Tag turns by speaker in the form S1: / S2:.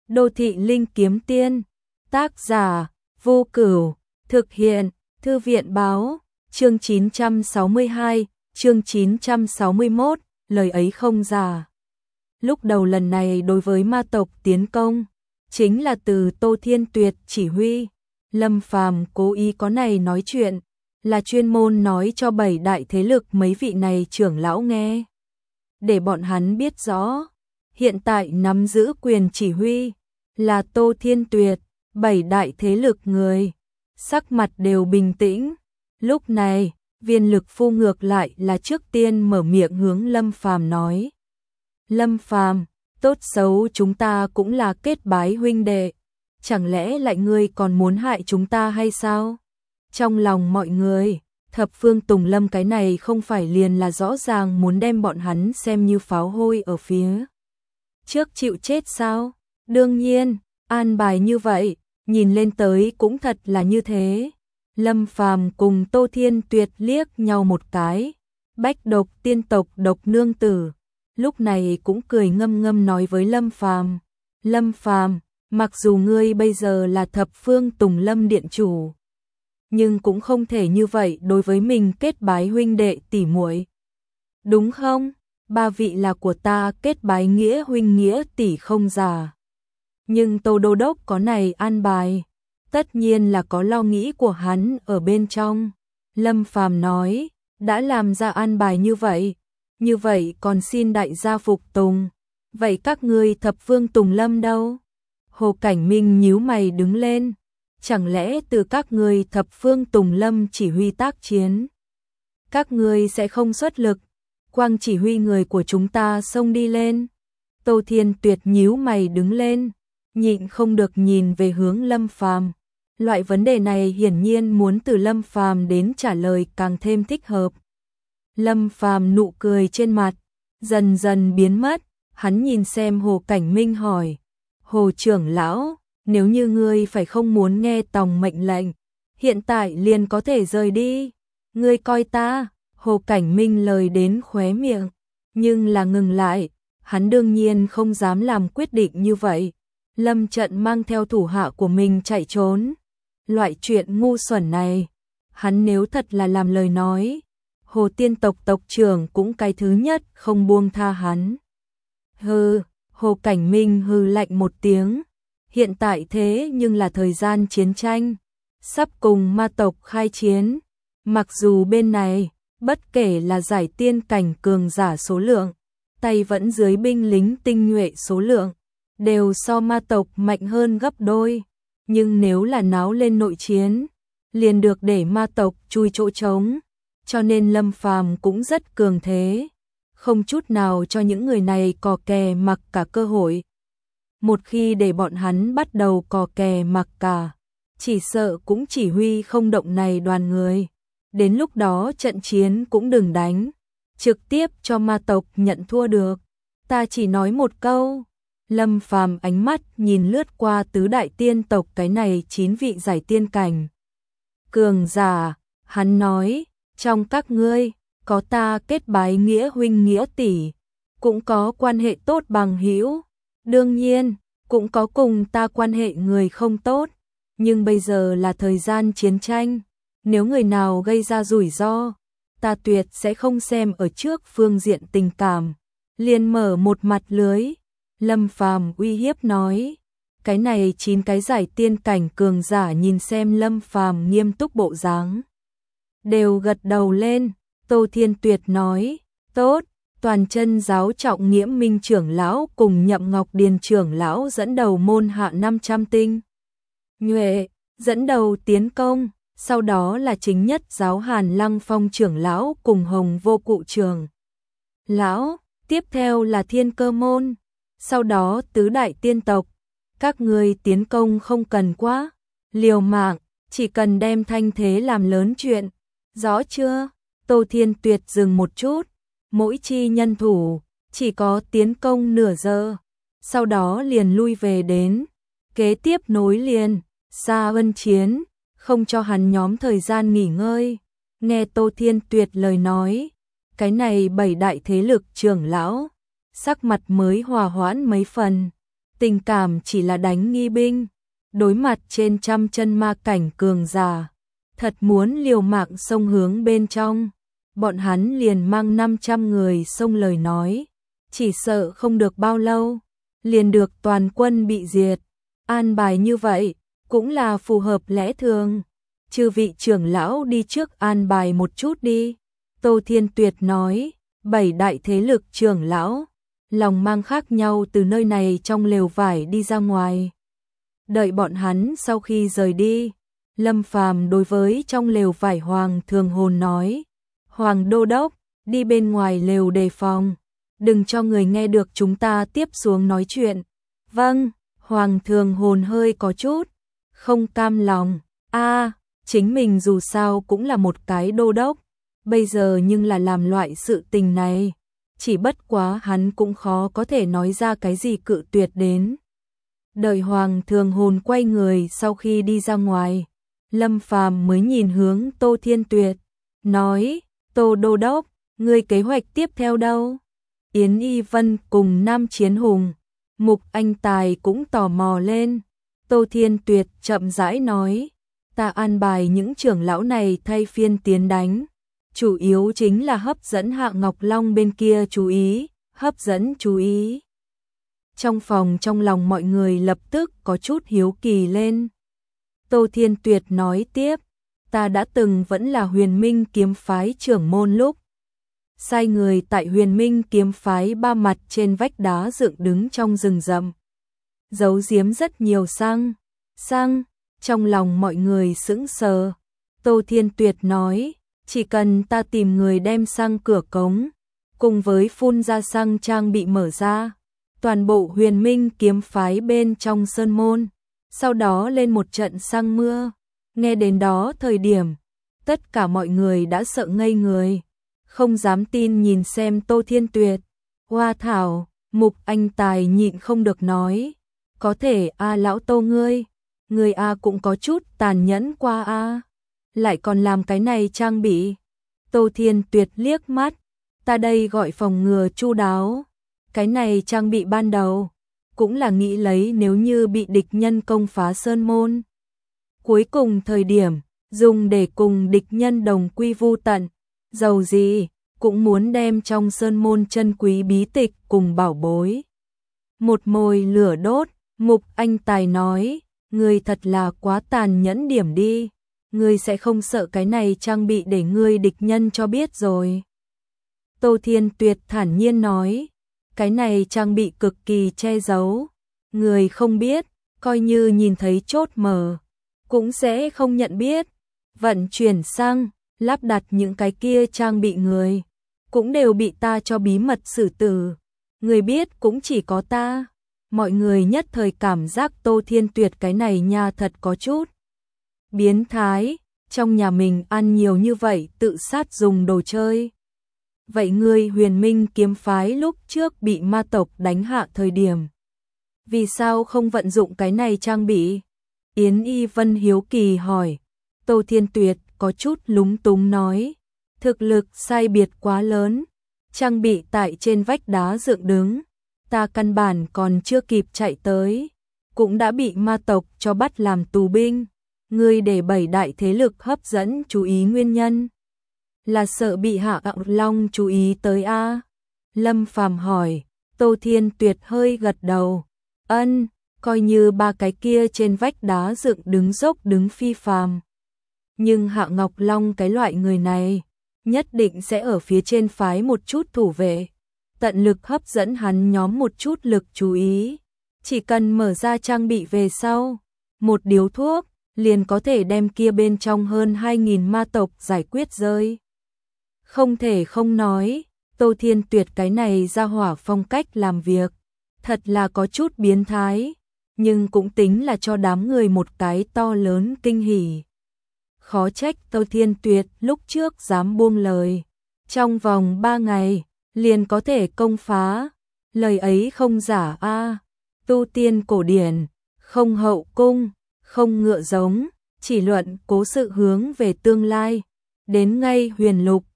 S1: Đô thị linh kiếm tiên, tác giả, Vô Cửu, thực hiện, Thư viện báo, chương 962, chương 961, lời ấy không giả. Lúc đầu lần này đối với ma tộc tiến công, chính là từ Tô Thiên Tuyệt chỉ huy. Lâm Phàm cố ý có này nói chuyện, là chuyên môn nói cho 7 đại thế lực mấy vị này trưởng lão nghe. Để bọn hắn biết rõ, hiện tại nắm giữ quyền chỉ huy, là Tô Thiên Tuyệt, 7 đại thế lực người. Sắc mặt đều bình tĩnh. Lúc này, Viên Lực Phu ngược lại là trước tiên mở miệng hướng Lâm Phàm nói. Lâm Phàm, tốt xấu chúng ta cũng là kết bái huynh đệ. Chẳng lẽ lại ngươi còn muốn hại chúng ta hay sao? Trong lòng mọi người, Thập Phương Tùng Lâm cái này không phải liền là rõ ràng muốn đem bọn hắn xem như pháo hôi ở phía trước chịu chết sao? Đương nhiên, an bài như vậy, nhìn lên tới cũng thật là như thế. Lâm Phàm cùng Tô Thiên Tuyệt liếc nhau một cái. Bách Độc tiên tộc Độc nương tử, lúc này cũng cười ngâm ngâm nói với Lâm Phàm. Lâm Phàm, mặc dù ngươi bây giờ là Thập Phương Tùng Lâm điện chủ, nhưng cũng không thể như vậy đối với mình kết bái huynh đệ tỷ muội. Đúng không? 3 vị là của ta kết bái nghĩa huynh nghĩa tỷ không giả. Nhưng Tô Đô Đốc có này an bài, tất nhiên là có lo nghĩ của hắn ở bên trong. Lâm Phàm nói, đã làm ra an bài như vậy còn xin đại gia phục tùng. Vậy các ngươi Thập Phương Tùng Lâm đâu? Hồ Cảnh Minh nhíu mày đứng lên. Chẳng lẽ từ các ngươi Thập Phương Tùng Lâm chỉ huy tác chiến, các ngươi sẽ không xuất lực, quang chỉ huy người của chúng ta xông đi lên? Tô Thiên Tuyệt nhíu mày đứng lên, nhịn không được nhìn về hướng Lâm Phàm. Loại vấn đề này hiển nhiên muốn từ Lâm Phàm đến trả lời càng thêm thích hợp. Lâm Phàm nụ cười trên mặt dần dần biến mất, hắn nhìn xem Hồ Cảnh Minh hỏi: Hồ trưởng lão, nếu như ngươi phải không muốn nghe tòng mệnh lệnh, hiện tại liền có thể rời đi. Ngươi coi ta. Hồ Cảnh Minh lời đến khóe miệng, nhưng là ngừng lại, hắn đương nhiên không dám làm quyết định như vậy. Lâm Trận mang theo thủ hạ của mình chạy trốn. Loại chuyện ngu xuẩn này, hắn nếu thật là làm lời nói, Hồ Tiên tộc tộc trưởng cũng cái thứ nhất không buông tha hắn. Hừ, Hồ Cảnh Minh hừ lạnh một tiếng. Hiện tại thế nhưng là thời gian chiến tranh, sắp cùng ma tộc khai chiến. Mặc dù bên này, bất kể là giải tiên cảnh cường giả số lượng, tay vẫn dưới binh lính tinh nhuệ số lượng, đều so ma tộc mạnh hơn gấp đôi. Nhưng nếu là náo lên nội chiến, liền được để ma tộc chui chỗ trống. Cho nên Lâm Phàm cũng rất cường thế, không chút nào cho những người này cò kè mặc cả cơ hội. Một khi để bọn hắn bắt đầu cò kè mặc cả, chỉ sợ cũng chỉ huy không động này đoàn người. Đến lúc đó trận chiến cũng đừng đánh, trực tiếp cho ma tộc nhận thua được. Ta chỉ nói một câu. Lâm Phàm ánh mắt nhìn lướt qua tứ đại tiên tộc cái này 9 vị giải tiên cảnh cường giả, hắn nói, trong các ngươi, có ta kết bái nghĩa huynh nghĩa tỷ, cũng có quan hệ tốt bằng hữu, đương nhiên, cũng có cùng ta quan hệ người không tốt, nhưng bây giờ là thời gian chiến tranh, nếu người nào gây ra rủi ro, ta tuyệt sẽ không xem ở trước phương diện tình cảm, liền mở một mặt lưới. Lâm Phàm uy hiếp nói. Cái này 9 cái giải tiên cảnh cường giả nhìn xem Lâm Phàm nghiêm túc bộ dáng, đều gật đầu lên. Tô Thiên Tuyệt nói, tốt. Toàn chân giáo trọng nghĩa minh trưởng lão cùng Nhậm Ngọc Điền trưởng lão dẫn đầu môn hạ 500 tinh nhuệ, dẫn đầu tiến công. Sau đó là chính nhất giáo Hàn Lăng Phong trưởng lão cùng Hồng Vô Cụ trưởng lão. Tiếp theo là Thiên Cơ môn. Sau đó tứ đại tiên tộc. Các ngươi tiến công không cần quá liều mạng, chỉ cần đem thanh thế làm lớn chuyện. Rõ chưa? Tô Thiên Tuyệt dừng một chút. Mỗi chi nhân thủ chỉ có tiến công nửa giờ, sau đó liền lui về đến. Kế tiếp nối liền, Sa Ân chiến, không cho hắn nhóm thời gian nghỉ ngơi. Nghe Tô Thiên Tuyệt lời nói, cái này 7 đại thế lực trưởng lão, sắc mặt mới hòa hoãn mấy phần. tình cảm chỉ là đánh nghi binh, đối mặt trên trăm chân ma cảnh cường giả, thật muốn liều mạng xông hướng bên trong, bọn hắn liền mang 500 người xông lời nói, chỉ sợ không được bao lâu, liền được toàn quân bị diệt, an bài như vậy, cũng là phù hợp lẽ thường, chư vị trưởng lão đi trước an bài một chút đi, Tô Thiên Tuyệt nói, 7 đại thế lực trưởng lão, lòng mang khác nhau từ nơi này trong lều vải đi ra ngoài. Đợi bọn hắn sau khi rời đi, Lâm Phàm đối với trong lều vải Hoàng Thường Hồn nói, Hoàng Đô Đốc, đi bên ngoài lều đề phòng, đừng cho người nghe được chúng ta tiếp xuống nói chuyện. Vâng, Hoàng Thường Hồn hơi có chút không cam lòng, chính mình dù sao cũng là một cái đô đốc, bây giờ nhưng là làm loại sự tình này, chỉ bất quá hắn cũng khó có thể nói ra cái gì cự tuyệt đến. Đợi Hoàng Thường Hồn quay người sau khi đi ra ngoài, Lâm Phàm mới nhìn hướng Tô Thiên Tuyệt, nói, Tô Đô Đốc, ngươi kế hoạch tiếp theo đâu? Yến Y Vân cùng Nam Chiến Hùng, Mục Anh Tài cũng tò mò lên. Tô Thiên Tuyệt chậm rãi nói, ta an bài những trưởng lão này thay phiên tiến đánh, chủ yếu chính là hấp dẫn Hạ Ngọc Long bên kia chú ý, hấp dẫn chú ý. Trong phòng trong lòng mọi người lập tức có chút hiếu kỳ lên. Tô Thiên Tuyệt nói tiếp, ta đã từng vẫn là Huyền Minh kiếm phái trưởng môn lúc. Sai người tại Huyền Minh kiếm phái ba mặt trên vách đá dựng đứng trong rừng rậm. Giấu giếm rất nhiều xăng, trong lòng mọi người sững sờ. Tô Thiên Tuyệt nói, chỉ cần ta tìm người đem xăng cửa cống, cùng với phun ra xăng trang bị mở ra, toàn bộ Huyền Minh kiếm phái bên trong sơn môn, sau đó lên một trận xăng mưa. Nghe đến đó thời điểm, tất cả mọi người đã sợ ngây người, không dám tin nhìn xem Tô Thiên Tuyệt. Hoa thảo, Mục Anh Tài nhịn không được nói, có thể lão Tô ngươi cũng có chút tàn nhẫn qua lại còn làm cái này trang bị. Tô Thiên Tuyệt liếc mắt, ta đây gọi phòng ngừa chu đáo, cái này trang bị ban đầu cũng là nghĩ lấy nếu như bị địch nhân công phá sơn môn, cuối cùng thời điểm dùng để cùng địch nhân đồng quy vu tận, dầu gì cũng muốn đem trong sơn môn chân quý bí tịch cùng bảo bối một mồi lửa đốt. Mục Anh Tài nói, ngươi thật là quá tàn nhẫn điểm đi, ngươi sẽ không sợ cái này trang bị để ngươi địch nhân cho biết rồi. Tô Thiên Tuyệt thản nhiên nói, cái này trang bị cực kỳ che giấu, người không biết, coi như nhìn thấy chốt mở, cũng sẽ không nhận biết. Vận chuyển xăng, lắp đặt những cái kia trang bị người, cũng đều bị ta cho bí mật xử tử, người biết cũng chỉ có ta. Mọi người nhất thời cảm giác Tô Thiên Tuyệt cái này nha thật có chút biến thái, trong nhà mình ăn nhiều như vậy tự sát dùng đồ chơi. Vậy ngươi Huyền Minh kiếm phái lúc trước bị ma tộc đánh hạ thời điểm, vì sao không vận dụng cái này trang bị? Yến Y Vân hiếu kỳ hỏi. Tô Thiên Tuyệt có chút lúng túng nói, thực lực sai biệt quá lớn, trang bị tại trên vách đá dựng đứng, ta căn bản còn chưa kịp chạy tới, cũng đã bị ma tộc cho bắt làm tù binh. Ngươi để 7 đại thế lực hấp dẫn chú ý nguyên nhân là sợ bị Hạ Ngọc Long chú ý tới Lâm Phàm hỏi. Tô Thiên Tuyệt hơi gật đầu, coi như ba cái kia trên vách đá dựng đứng dốc đứng phi phàm, nhưng Hạ Ngọc Long cái loại người này nhất định sẽ ở phía trên phái một chút thủ vệ, tận lực hấp dẫn hắn nhóm một chút lực chú ý. Chỉ cần mở ra trang bị về sau, một điếu thuốc liền có thể đem kia bên trong hơn 2.000 ma tộc giải quyết rơi. Không thể không nói, Tô Thiên Tuyệt cái này ra hỏa phong cách làm việc, thật là có chút biến thái, nhưng cũng tính là cho đám người một cái to lớn kinh hỉ. Khó trách Tô Thiên Tuyệt lúc trước dám buông lời, trong vòng 3 ngày liền có thể công phá, lời ấy không giả tu tiên cổ điển, không hậu cung, không ngựa giống, chỉ luận cố sự hướng về tương lai, đến ngay huyền lục,